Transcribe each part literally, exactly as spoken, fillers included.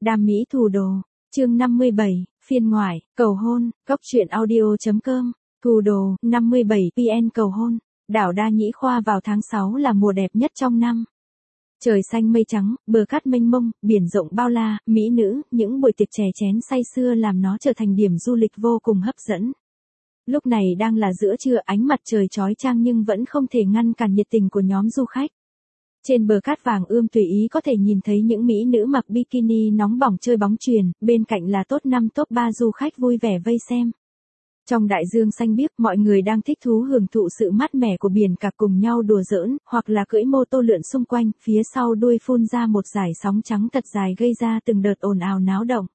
Đam mỹ thủ đồ, chương năm mươi bảy, phiên ngoại, cầu hôn, góc truyện audio chấm com, thủ đồ, năm mươi bảy pê en cầu hôn, đảo Đa Nhĩ Khoa vào tháng sáu là mùa đẹp nhất trong năm. Trời xanh mây trắng, bờ cát mênh mông, biển rộng bao la, mỹ nữ, những buổi tiệc chè chén say sưa làm nó trở thành điểm du lịch vô cùng hấp dẫn. Lúc này đang là giữa trưa, ánh mặt trời chói chang nhưng vẫn không thể ngăn cản nhiệt tình của nhóm du khách. Trên bờ cát vàng ươm tùy ý có thể nhìn thấy những mỹ nữ mặc bikini nóng bỏng chơi bóng chuyền, bên cạnh là top năm top ba du khách vui vẻ vây xem. Trong đại dương xanh biếc, mọi người đang thích thú hưởng thụ sự mát mẻ của biển cả, cùng nhau đùa giỡn, hoặc là cưỡi mô tô lượn xung quanh, phía sau đuôi phun ra một dải sóng trắng thật dài gây ra từng đợt ồn ào náo động.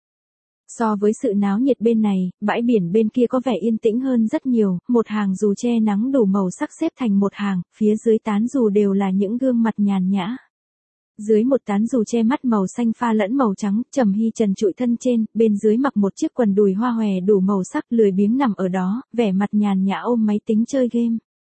So với sự náo nhiệt bên này, bãi biển bên kia có vẻ yên tĩnh hơn rất nhiều, một hàng dù che nắng đủ màu sắc xếp thành một hàng, phía dưới tán dù đều là những gương mặt nhàn nhã. Dưới một tán dù che mắt màu xanh pha lẫn màu trắng, Trầm Hy trần trụi thân trên, bên dưới mặc một chiếc quần đùi hoa hòe đủ màu sắc, lười biếng nằm ở đó, vẻ mặt nhàn nhã ôm máy tính chơi game.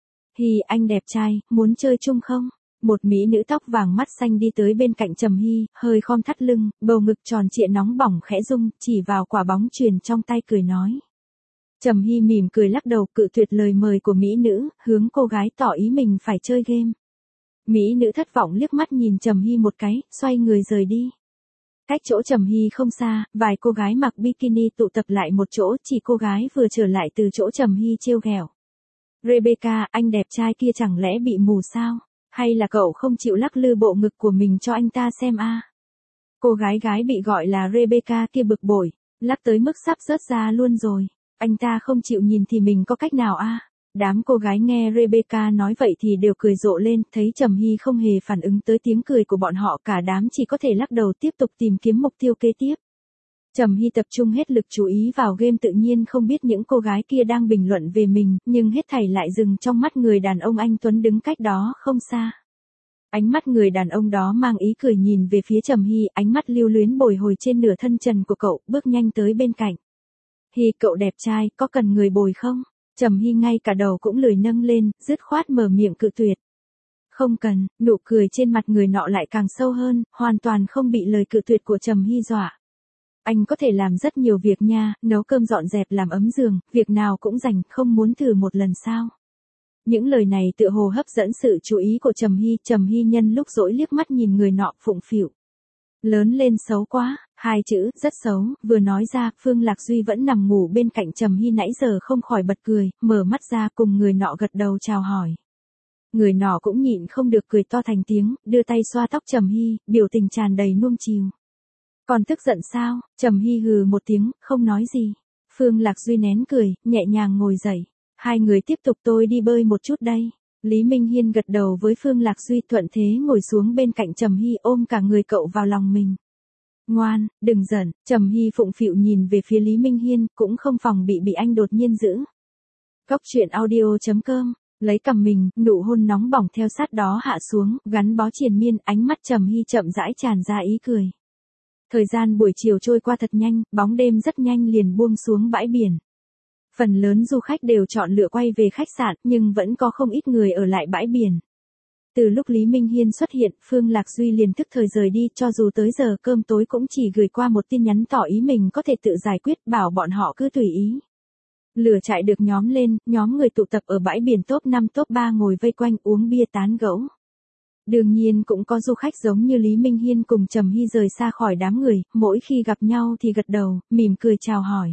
Hy, anh đẹp trai, muốn chơi chung không? Một mỹ nữ tóc vàng mắt xanh đi tới bên cạnh Trầm Hy, hơi khom thắt lưng, bầu ngực tròn trịa nóng bỏng khẽ rung, chỉ vào quả bóng chuyền trong tay cười nói. Trầm Hy mỉm cười lắc đầu cự tuyệt lời mời của mỹ nữ, hướng cô gái tỏ ý mình phải chơi game. Mỹ nữ thất vọng liếc mắt nhìn Trầm Hy một cái, xoay người rời đi. Cách chỗ Trầm Hy không xa, vài cô gái mặc bikini tụ tập lại một chỗ, chỉ cô gái vừa trở lại từ chỗ Trầm Hy trêu ghẹo. Rebecca, anh đẹp trai kia chẳng lẽ bị mù sao? Hay là cậu không chịu lắc lư bộ ngực của mình cho anh ta xem a? À? Cô gái gái bị gọi là Rebecca kia bực bội, lắc tới mức sắp rớt ra luôn rồi. Anh ta không chịu nhìn thì mình có cách nào a? À? Đám cô gái nghe Rebecca nói vậy thì đều cười rộ lên, thấy Trầm Hy không hề phản ứng tới tiếng cười của bọn họ, cả đám chỉ có thể lắc đầu tiếp tục tìm kiếm mục tiêu kế tiếp. Trầm Hy tập trung hết lực chú ý vào game, tự nhiên không biết những cô gái kia đang bình luận về mình, nhưng hết thảy lại dừng trong mắt người đàn ông anh tuấn đứng cách đó không xa. Ánh mắt người đàn ông đó mang ý cười nhìn về phía Trầm Hy, ánh mắt lưu luyến bồi hồi trên nửa thân trần của cậu, bước nhanh tới bên cạnh. Hy, cậu đẹp trai, có cần người bồi không? Trầm Hy ngay cả đầu cũng lười nâng lên, dứt khoát mở miệng cự tuyệt. Không cần, nụ cười trên mặt người nọ lại càng sâu hơn, hoàn toàn không bị lời cự tuyệt của Trầm Hy dọa. Anh có thể làm rất nhiều việc nha, nấu cơm dọn dẹp làm ấm giường, việc nào cũng rành, không muốn thử một lần sao? Những lời này tựa hồ hấp dẫn sự chú ý của Trầm Hy, Trầm Hy nhân lúc dỗi liếc mắt nhìn người nọ phụng phịu. Lớn lên xấu quá, hai chữ, rất xấu, vừa nói ra, Phương Lạc Duy vẫn nằm ngủ bên cạnh Trầm Hy nãy giờ không khỏi bật cười, mở mắt ra cùng người nọ gật đầu chào hỏi. Người nọ cũng nhịn không được cười to thành tiếng, đưa tay xoa tóc Trầm Hy, biểu tình tràn đầy nuông chiều. Còn tức giận sao? Trầm Hy hừ một tiếng, không nói gì. Phương Lạc Duy nén cười, nhẹ nhàng ngồi dậy. Hai người tiếp tục, tôi đi bơi một chút đây. Lý Minh Hiên gật đầu với Phương Lạc Duy, thuận thế ngồi xuống bên cạnh Trầm Hy, ôm cả người cậu vào lòng mình. Ngoan, đừng giận. Trầm Hy phụng phịu nhìn về phía Lý Minh Hiên, cũng không phòng bị bị anh đột nhiên giữ. Góc truyện audio chấm com, lấy cầm mình, nụ hôn nóng bỏng theo sát đó hạ xuống, gắn bó triền miên, ánh mắt Trầm Hy chậm rãi tràn ra ý cười. Thời gian buổi chiều trôi qua thật nhanh, bóng đêm rất nhanh liền buông xuống bãi biển. Phần lớn du khách đều chọn lựa quay về khách sạn, nhưng vẫn có không ít người ở lại bãi biển. Từ lúc Lý Minh Hiên xuất hiện, Phương Lạc Duy liền thức thời rời đi, cho dù tới giờ cơm tối cũng chỉ gửi qua một tin nhắn tỏ ý mình có thể tự giải quyết, bảo bọn họ cứ tùy ý. Lửa trại được nhóm lên, nhóm người tụ tập ở bãi biển top năm top ba ngồi vây quanh uống bia tán gẫu. Đương nhiên cũng có du khách giống như Lý Minh Hiên cùng Trầm Hy rời xa khỏi đám người, mỗi khi gặp nhau thì gật đầu, mỉm cười chào hỏi.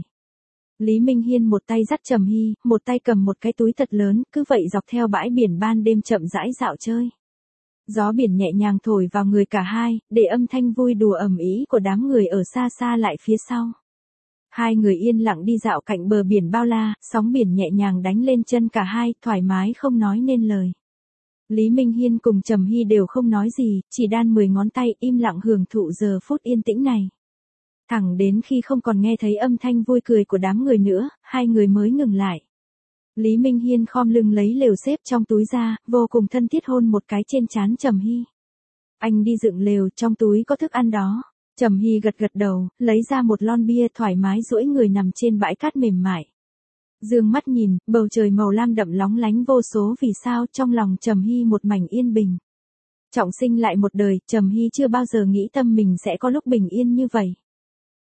Lý Minh Hiên một tay dắt Trầm Hy, một tay cầm một cái túi thật lớn, cứ vậy dọc theo bãi biển ban đêm chậm rãi dạo chơi. Gió biển nhẹ nhàng thổi vào người cả hai, để âm thanh vui đùa ầm ĩ của đám người ở xa xa lại phía sau. Hai người yên lặng đi dạo cạnh bờ biển bao la, sóng biển nhẹ nhàng đánh lên chân cả hai, thoải mái không nói nên lời. Lý Minh Hiên cùng Trầm Hy đều không nói gì, chỉ đan mười ngón tay im lặng hưởng thụ giờ phút yên tĩnh này. Thẳng đến khi không còn nghe thấy âm thanh vui cười của đám người nữa, hai người mới ngừng lại. Lý Minh Hiên khom lưng lấy lều xếp trong túi ra, vô cùng thân thiết hôn một cái trên trán Trầm Hy. Anh đi dựng lều, trong túi có thức ăn đó. Trầm Hy gật gật đầu, lấy ra một lon bia, thoải mái duỗi người nằm trên bãi cát mềm mại. Dương mắt nhìn, bầu trời màu lam đậm lóng lánh vô số vì sao, trong lòng Trầm Hy một mảnh yên bình. Trọng sinh lại một đời, Trầm Hy chưa bao giờ nghĩ tâm mình sẽ có lúc bình yên như vậy.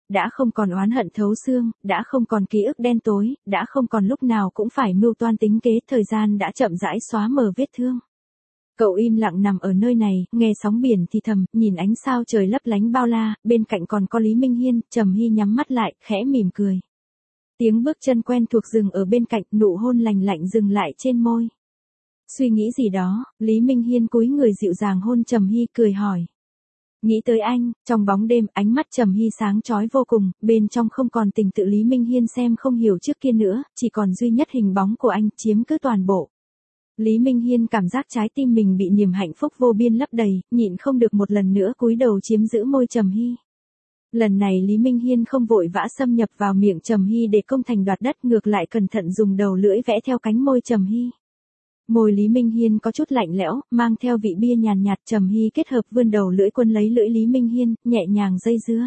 đã không còn oán hận thấu xương, đã không còn ký ức đen tối, đã không còn lúc nào cũng phải mưu toan tính kế, thời gian đã chậm rãi xóa mờ vết thương. Cậu im lặng nằm ở nơi này, nghe sóng biển thì thầm, nhìn ánh sao trời lấp lánh bao la, bên cạnh còn có Lý Minh Hiên. Trầm Hy nhắm mắt lại, khẽ mỉm cười. Tiếng bước chân quen thuộc dừng ở bên cạnh, nụ hôn lành lạnh dừng lại trên môi. Suy nghĩ gì đó, Lý Minh Hiên cúi người dịu dàng hôn Trầm Hy, cười hỏi. Nghĩ tới anh. Trong bóng đêm, ánh mắt Trầm Hy sáng chói vô cùng, bên trong không còn tình tự Lý Minh Hiên xem không hiểu trước kia nữa, chỉ còn duy nhất hình bóng của anh chiếm cứ toàn bộ. Lý Minh Hiên cảm giác trái tim mình bị niềm hạnh phúc vô biên lấp đầy, nhịn không được một lần nữa cúi đầu chiếm giữ môi Trầm Hy. Lần này Lý Minh Hiên không vội vã xâm nhập vào miệng Trầm Hy để công thành đoạt đất, ngược lại cẩn thận dùng đầu lưỡi vẽ theo cánh môi Trầm Hy. Môi Lý Minh Hiên có chút lạnh lẽo, mang theo vị bia nhàn nhạt. Trầm Hy kết hợp vươn đầu lưỡi quân lấy lưỡi Lý Minh Hiên, nhẹ nhàng dây dưa.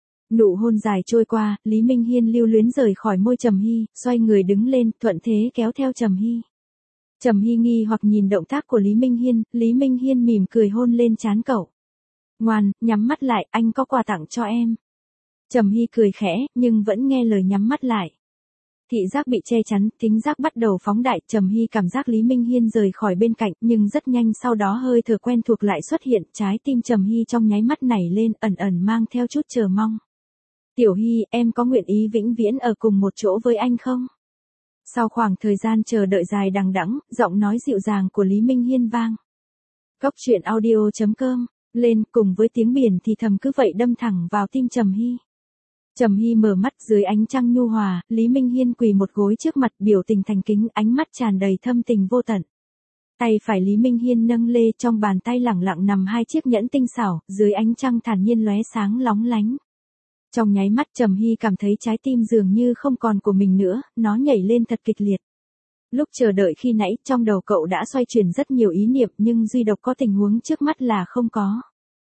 Nụ hôn dài trôi qua, Lý Minh Hiên lưu luyến rời khỏi môi Trầm Hy, xoay người đứng lên, thuận thế kéo theo Trầm Hy. Trầm Hy nghi hoặc nhìn động tác của Lý Minh Hiên, Lý Minh Hiên mỉm cười hôn lên trán cậu. Ngoan, nhắm mắt lại, anh có quà tặng cho em. Trầm Hy cười khẽ, nhưng vẫn nghe lời nhắm mắt lại. Thị giác bị che chắn, thính giác bắt đầu phóng đại. Trầm Hy cảm giác Lý Minh Hiên rời khỏi bên cạnh, nhưng rất nhanh sau đó hơi thở quen thuộc lại xuất hiện, trái tim Trầm Hy trong nháy mắt nảy lên, ẩn ẩn mang theo chút chờ mong. Tiểu Hy, em có nguyện ý vĩnh viễn ở cùng một chỗ với anh không? Sau khoảng thời gian chờ đợi dài đằng đẵng, giọng nói dịu dàng của Lý Minh Hiên vang. Góc truyện audio chấm com lên, cùng với tiếng biển thì thầm cứ vậy đâm thẳng vào tim Trầm Hy. Trầm Hy mở mắt, dưới ánh trăng nhu hòa, Lý Minh Hiên quỳ một gối trước mặt, biểu tình thành kính, ánh mắt tràn đầy thâm tình vô tận. Tay phải Lý Minh Hiên nâng lê, trong bàn tay lẳng lặng nằm hai chiếc nhẫn tinh xảo, dưới ánh trăng thản nhiên lóe sáng lóng lánh. Trong nháy mắt Trầm Hy cảm thấy trái tim dường như không còn của mình nữa, nó nhảy lên thật kịch liệt. Lúc chờ đợi khi nãy, trong đầu cậu đã xoay chuyển rất nhiều ý niệm, nhưng duy độc có tình huống trước mắt là không có.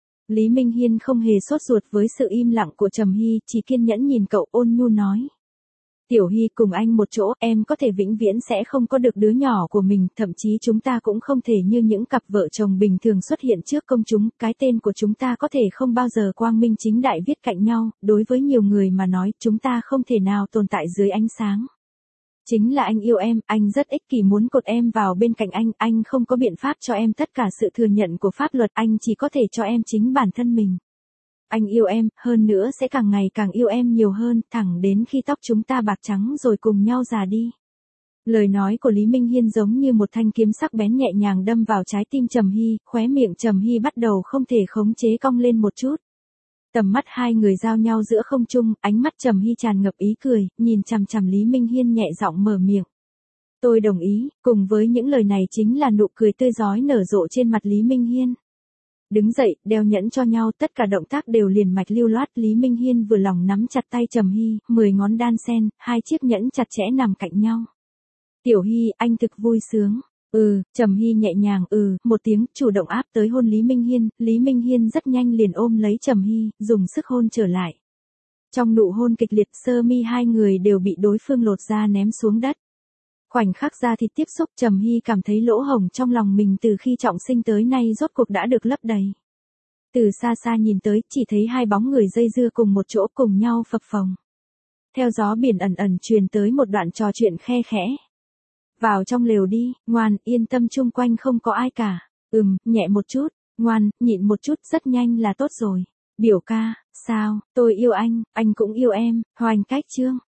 Lý Minh Hiên không hề sốt ruột với sự im lặng của Trầm Hy, chỉ kiên nhẫn nhìn cậu, ôn nhu nói. Tiểu Hy, cùng anh một chỗ, em có thể vĩnh viễn sẽ không có được đứa nhỏ của mình, thậm chí chúng ta cũng không thể như những cặp vợ chồng bình thường xuất hiện trước công chúng, cái tên của chúng ta có thể không bao giờ quang minh chính đại viết cạnh nhau, đối với nhiều người mà nói, chúng ta không thể nào tồn tại dưới ánh sáng. Chính là anh yêu em, anh rất ích kỷ muốn cột em vào bên cạnh anh, anh không có biện pháp cho em tất cả sự thừa nhận của pháp luật, anh chỉ có thể cho em chính bản thân mình. Anh yêu em, hơn nữa sẽ càng ngày càng yêu em nhiều hơn, thẳng đến khi tóc chúng ta bạc trắng rồi cùng nhau già đi. Lời nói của Lý Minh Hiên giống như một thanh kiếm sắc bén nhẹ nhàng đâm vào trái tim Trầm Hy, khóe miệng Trầm Hy bắt đầu không thể khống chế cong lên một chút. Tầm mắt hai người giao nhau giữa không trung, ánh mắt Trầm Hy tràn ngập ý cười, nhìn chằm chằm Lý Minh Hiên nhẹ giọng mở miệng. Tôi đồng ý, cùng với những lời này chính là nụ cười tươi rói nở rộ trên mặt Lý Minh Hiên. Đứng dậy, đeo nhẫn cho nhau, tất cả động tác đều liền mạch lưu loát. Lý Minh Hiên vừa lòng nắm chặt tay Trầm Hy, mười ngón đan sen, hai chiếc nhẫn chặt chẽ nằm cạnh nhau. Tiểu Hy, anh thực vui sướng. Ừ, Trầm Hy nhẹ nhàng ừ, một tiếng, chủ động áp tới hôn Lý Minh Hiên. Lý Minh Hiên rất nhanh liền ôm lấy Trầm Hy, dùng sức hôn trở lại. Trong nụ hôn kịch liệt, sơ mi hai người đều bị đối phương lột ra ném xuống đất. Khoảnh khắc da thịt tiếp xúc, Trầm Hy cảm thấy lỗ hổng trong lòng mình từ khi trọng sinh tới nay rốt cuộc đã được lấp đầy. Từ xa xa nhìn tới, chỉ thấy hai bóng người dây dưa cùng một chỗ, cùng nhau phập phồng. Theo gió biển ẩn ẩn truyền tới một đoạn trò chuyện khe khẽ. Vào trong lều đi, ngoan, yên tâm, chung quanh không có ai cả. Ừm, nhẹ một chút, ngoan, nhịn một chút, rất nhanh là tốt rồi. Biểu ca, sao, tôi yêu anh, anh cũng yêu em, Hoành Cách Chương.